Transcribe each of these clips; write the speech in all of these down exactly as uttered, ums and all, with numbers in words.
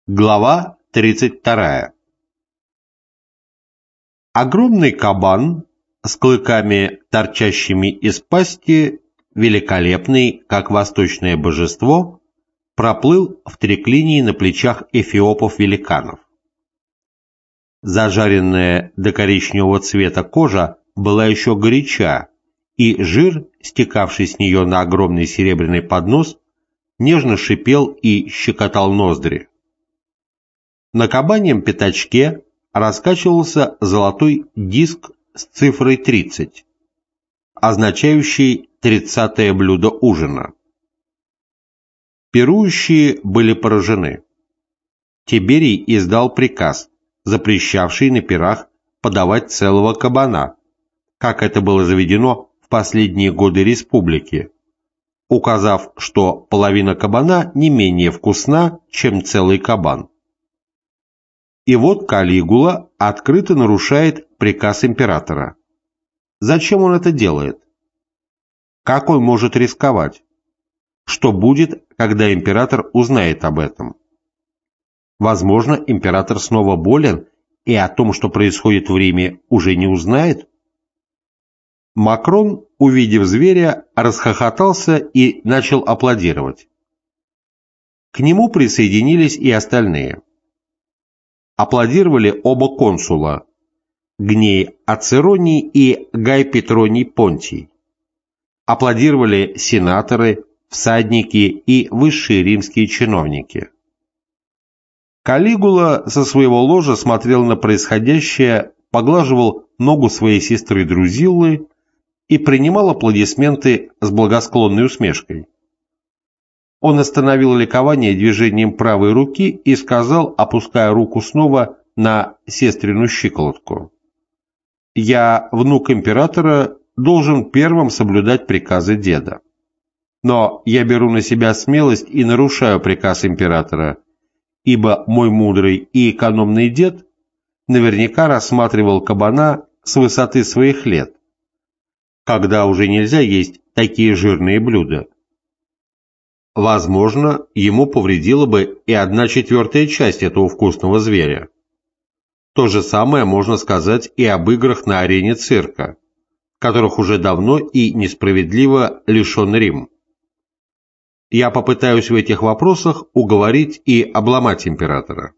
Глава тридцать вторая. Огромный кабан с клыками, торчащими из пасти, великолепный, как восточное божество, проплыл в триклинии на плечах эфиопов-великанов. Зажаренная до коричневого цвета кожа была еще горяча, и жир, стекавший с нее на огромный серебряный поднос, нежно шипел и щекотал ноздри. На кабаньем пятачке раскачивался золотой диск с цифрой тридцать, означающий тридцатое блюдо ужина. Пирующие были поражены. Тиберий издал приказ, запрещавший на пирах подавать целого кабана, как это было заведено в последние годы республики, указав, что половина кабана не менее вкусна, чем целый кабан. И вот Калигула открыто нарушает приказ императора. Зачем он это делает? Как он может рисковать? Что будет, когда император узнает об этом? Возможно, император снова болен и о том, что происходит в Риме, уже не узнает? Макрон, увидев зверя, расхохотался и начал аплодировать. К нему присоединились и остальные. Аплодировали оба консула, Гней Ацероний и Гай Петроний Понтий. Аплодировали сенаторы, всадники и высшие римские чиновники. Калигула со своего ложа смотрел на происходящее, поглаживал ногу своей сестры Друзиллы и принимал аплодисменты с благосклонной усмешкой. Он остановил ликование движением правой руки и сказал, опуская руку снова на сестрину щиколотку: «Я, внук императора, должен первым соблюдать приказы деда. Но я беру на себя смелость и нарушаю приказ императора, ибо мой мудрый и экономный дед наверняка рассматривал кабана с высоты своих лет, когда уже нельзя есть такие жирные блюда. Возможно, ему повредила бы и одна четвертая часть этого вкусного зверя. То же самое можно сказать и об играх на арене цирка, которых уже давно и несправедливо лишен Рим. Я попытаюсь в этих вопросах уговорить и обломать императора».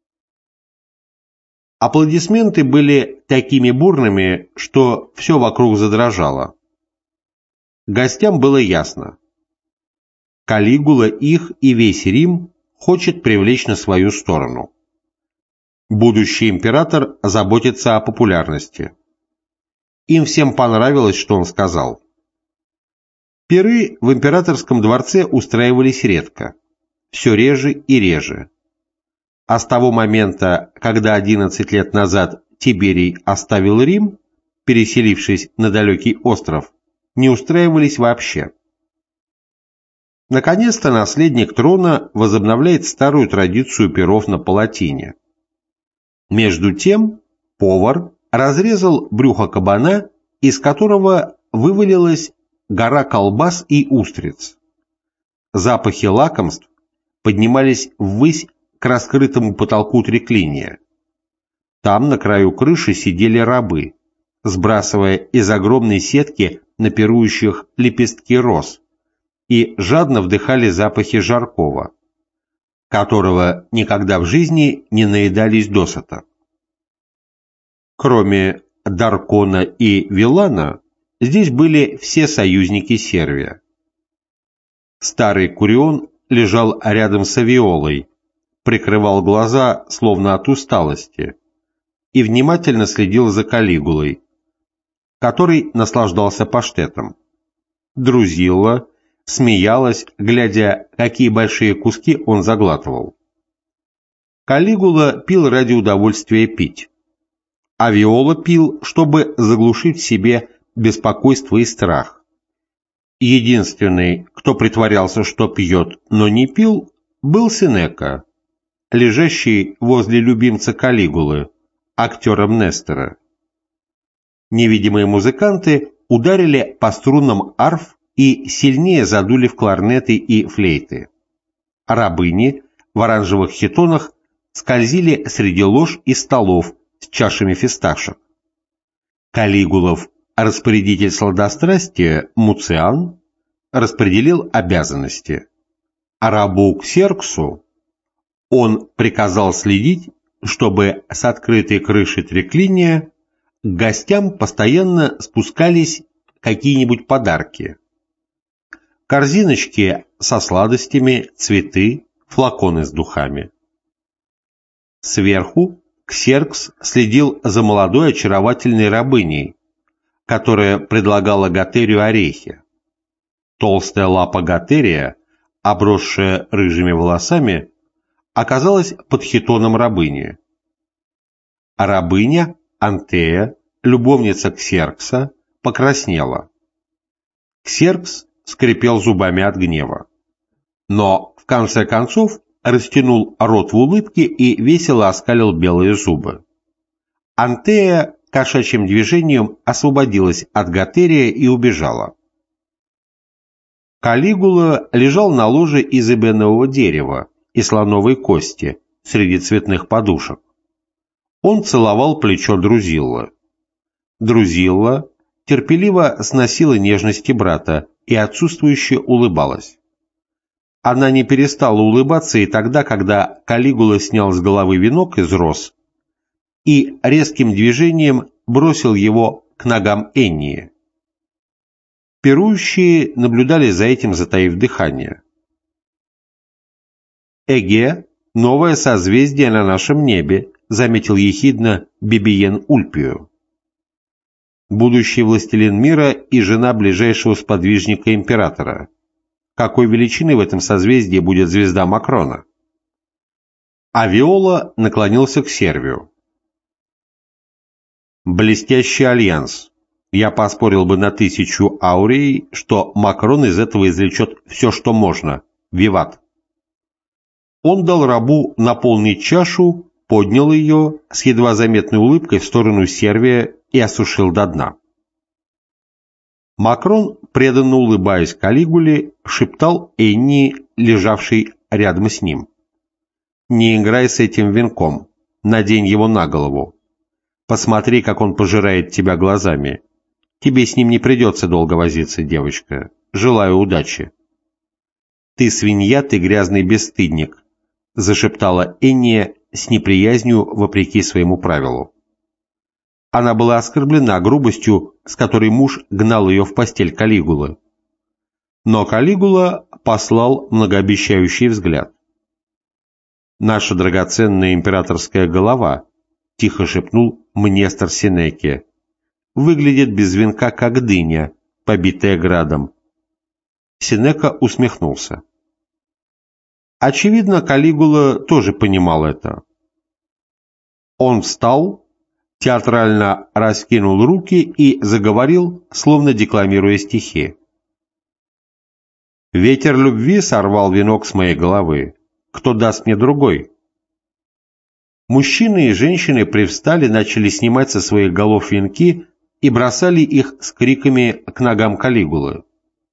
Аплодисменты были такими бурными, что все вокруг задрожало. Гостям было ясно. Калигула их и весь Рим хочет привлечь на свою сторону. Будущий император заботится о популярности. Им всем понравилось, что он сказал. Пиры в императорском дворце устраивались редко, все реже и реже. А с того момента, когда одиннадцать лет назад Тиберий оставил Рим, переселившись на далекий остров, не устраивались вообще. Наконец-то наследник трона возобновляет старую традицию пиров на палатине. Между тем повар разрезал брюхо кабана, из которого вывалилась гора колбас и устриц. Запахи лакомств поднимались ввысь к раскрытому потолку триклиния. Там на краю крыши сидели рабы, сбрасывая из огромной сетки на пирующих лепестки роз, и жадно вдыхали запахи жаркого, которого никогда в жизни не наедались досыта. Кроме Даркона и Вилана, здесь были все союзники Сервия. Старый Курион лежал рядом с Авиолой, прикрывал глаза, словно от усталости, и внимательно следил за Калигулой, который наслаждался паштетом. Друзилла смеялась, глядя, какие большие куски он заглатывал. Калигула пил ради удовольствия пить, а Виола пил, чтобы заглушить в себе беспокойство и страх. Единственный, кто притворялся, что пьет, но не пил, был Сенека, лежащий возле любимца Калигулы, актера Мнестера. Невидимые музыканты ударили по струнам арф и сильнее задули в кларнеты и флейты. Рабыни в оранжевых хитонах скользили среди лож и столов с чашами фисташек. Калигулов, распорядитель сладострастия Муциан, распределил обязанности, а рабу Ксерксу он приказал следить, чтобы с открытой крыши триклиния к гостям постоянно спускались какие-нибудь подарки. Корзиночки со сладостями, цветы, флаконы с духами. Сверху Ксеркс следил за молодой очаровательной рабыней, которая предлагала Готерию орехи. Толстая лапа Готерия, обросшая рыжими волосами, оказалась под хитоном рабыни. А рабыня, Антея, любовница Ксеркса, покраснела. Ксеркс скрипел зубами от гнева, но в конце концов растянул рот в улыбке и весело оскалил белые зубы. Антея кошачьим движением освободилась от Готерия и убежала. Калигула лежал на ложе из эбенового дерева и слоновой кости среди цветных подушек. Он целовал плечо Друзилла. Друзилла терпеливо сносила нежности брата и отсутствующе улыбалась. Она не перестала улыбаться и тогда, когда Калигула снял с головы венок из роз и резким движением бросил его к ногам Эннии. Пирующие наблюдали за этим, затаив дыхание. «Эге, новое созвездие на нашем небе», — заметил ехидно Бибиен Ульпию. «Будущий властелин мира и жена ближайшего сподвижника императора. Какой величины в этом созвездии будет звезда Макрона?» А Виола наклонился к Сервию. «Блестящий альянс. Я поспорил бы на тысячу аурей, что Макрон из этого извлечет все, что можно. Виват!» Он дал рабу наполнить чашу, поднял ее с едва заметной улыбкой в сторону Сервия и осушил до дна. Макрон, преданно улыбаясь Калигуле, шептал Энни, лежавшей рядом с ним: «Не играй с этим венком, надень его на голову. Посмотри, как он пожирает тебя глазами. Тебе с ним не придется долго возиться, девочка. Желаю удачи». «Ты свинья, ты грязный бесстыдник», — зашептала Энния с неприязнью вопреки своему правилу. Она была оскорблена грубостью, с которой муж гнал ее в постель Калигулы. Но Калигула послал многообещающий взгляд. «Наша драгоценная императорская голова», — тихо шепнул Мнестр Сенеке, — «выглядит без венка, как дыня, побитая градом». Сенека усмехнулся. Очевидно, Калигула тоже понимал это. Он встал, театрально раскинул руки и заговорил, словно декламируя стихи. «Ветер любви сорвал венок с моей головы. Кто даст мне другой?» Мужчины и женщины привстали, начали снимать со своих голов венки и бросали их с криками к ногам Калигулы.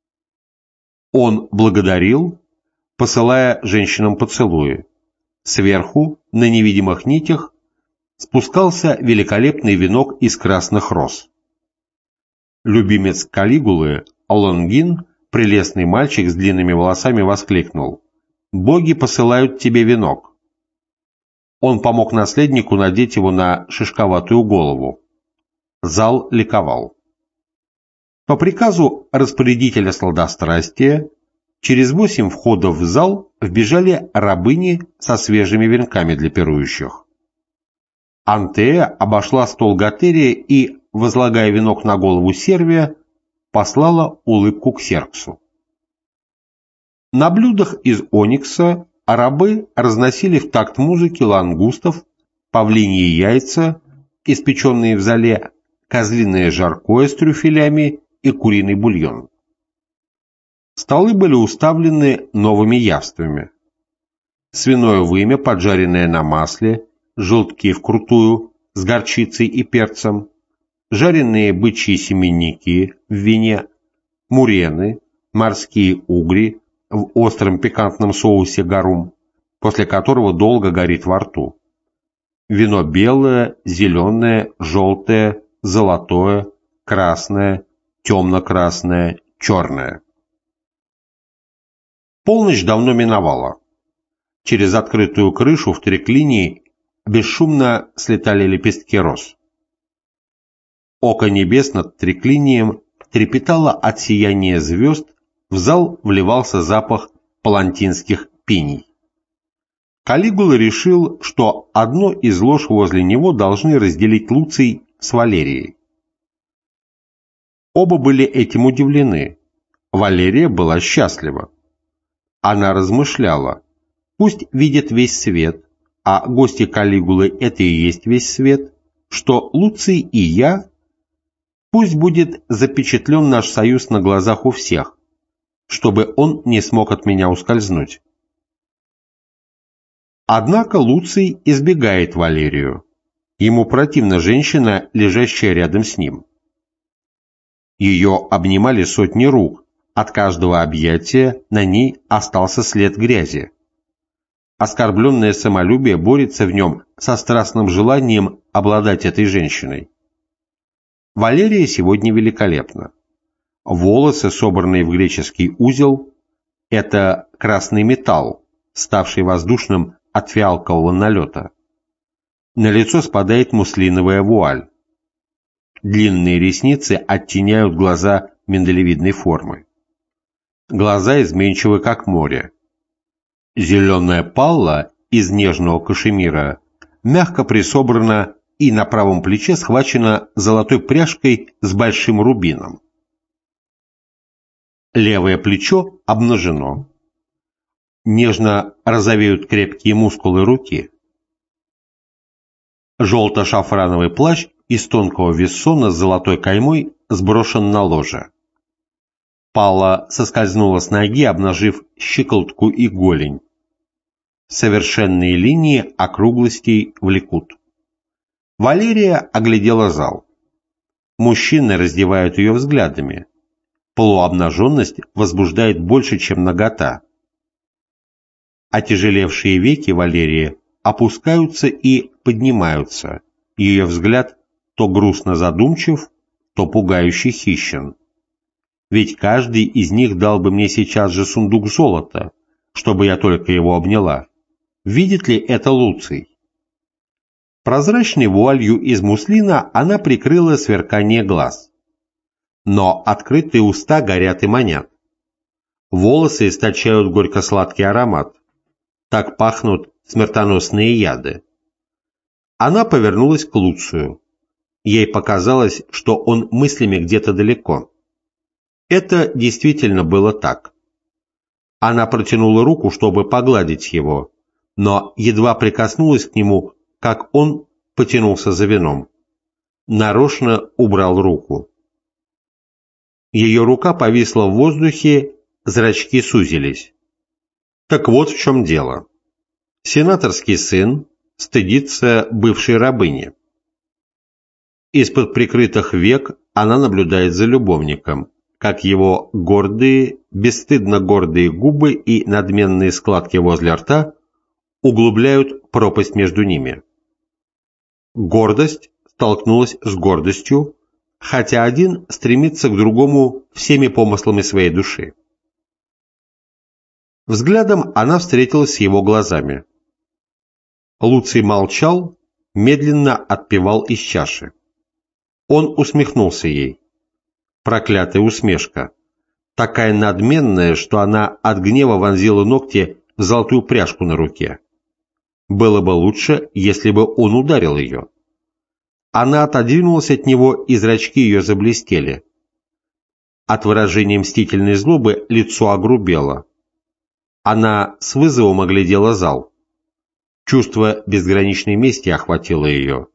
Он благодарил, посылая женщинам поцелуи. Сверху, на невидимых нитях, спускался великолепный венок из красных роз. Любимец Калигулы, Лонгин, прелестный мальчик с длинными волосами, воскликнул: «Боги посылают тебе венок». Он помог наследнику надеть его на шишковатую голову. Зал ликовал. По приказу распорядителя сладострастия через восемь входов в зал вбежали рабыни со свежими венками для пирующих. Антея обошла стол Готерия и, возлагая венок на голову Сервия, послала улыбку к Ксерксу. На блюдах из оникса рабы разносили в такт музыки лангустов, павлиньи яйца, испеченные в зале, козлиное жаркое с трюфелями и куриный бульон. Столы были уставлены новыми явствами. Свиное вымя, поджаренное на масле, желтки вкрутую, с горчицей и перцем, жареные бычьи семенники в вине, мурены, морские угри в остром пикантном соусе гарум, после которого долго горит во рту. Вино белое, зеленое, желтое, золотое, красное, темно-красное, черное. Полночь давно миновала. Через открытую крышу в триклинии бесшумно слетали лепестки роз. Око небес над триклинием трепетало от сияния звезд, в зал вливался запах палантинских пиний. Калигула решил, что одно из лож возле него должны разделить Луций с Валерией. Оба были этим удивлены. Валерия была счастлива. Она размышляла: пусть видит весь свет, а гости Калигулы — это и есть весь свет, что Луций и я, пусть будет запечатлен наш союз на глазах у всех, чтобы он не смог от меня ускользнуть. Однако Луций избегает Валерию. Ему противна женщина, лежащая рядом с ним. Ее обнимали сотни рук, от каждого объятия на ней остался след грязи. Оскорбленное самолюбие борется в нем со страстным желанием обладать этой женщиной. Валерия сегодня великолепна. Волосы, собранные в греческий узел, это красный металл, ставший воздушным от фиалкового налета. На лицо спадает муслиновая вуаль. Длинные ресницы оттеняют глаза миндалевидной формы. Глаза изменчивы, как море. Зеленая палла из нежного кашемира мягко присобрана и на правом плече схвачена золотой пряжкой с большим рубином. Левое плечо обнажено. Нежно розовеют крепкие мускулы руки. Желто-шафрановый плащ из тонкого вессона с золотой каймой сброшен на ложе. Палла соскользнула с ноги, обнажив щиколотку и голень. Совершенные линии округлостей влекут. Валерия оглядела зал. Мужчины раздевают ее взглядами. Полуобнаженность возбуждает больше, чем нагота. Отяжелевшие веки Валерии опускаются и поднимаются. Ее взгляд то грустно задумчив, то пугающе хищен. Ведь каждый из них дал бы мне сейчас же сундук золота, чтобы я только его обняла. Видит ли это Луций? Прозрачной вуалью из муслина она прикрыла сверкание глаз. Но открытые уста горят и манят. Волосы источают горько-сладкий аромат. Так пахнут смертоносные яды. Она повернулась к Луцию. Ей показалось, что он мыслями где-то далеко. Это действительно было так. Она протянула руку, чтобы погладить его, но едва прикоснулась к нему, как он потянулся за вином. Нарочно убрал руку. Ее рука повисла в воздухе, зрачки сузились. Так вот в чем дело. Сенаторский сын стыдится бывшей рабыни. Из-под прикрытых век она наблюдает за любовником, как его гордые, бесстыдно гордые губы и надменные складки возле рта углубляют пропасть между ними. Гордость столкнулась с гордостью, хотя один стремится к другому всеми помыслами своей души. Взглядом она встретилась с его глазами. Луций молчал, медленно отпивал из чаши. Он усмехнулся ей. Проклятая усмешка, такая надменная, что она от гнева вонзила ногти в золотую пряжку на руке. Было бы лучше, если бы он ударил ее. Она отодвинулась от него, и зрачки ее заблестели. От выражения мстительной злобы лицо огрубело. Она с вызовом оглядела зал. Чувство безграничной мести охватило ее.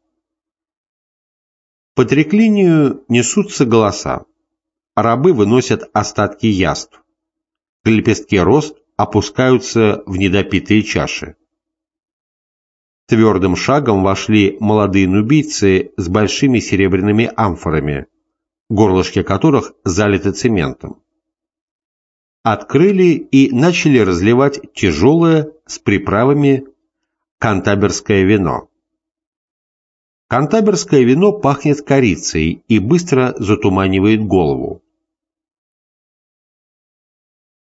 По триклинию несутся голоса. Рабы выносят остатки яств. Лепестки роз опускаются в недопитые чаши. Твердым шагом вошли молодые нубийцы с большими серебряными амфорами, горлышки которых залиты цементом. Открыли и начали разливать тяжелое, с приправами кантаберское вино. Кантаберское вино пахнет корицей и быстро затуманивает голову.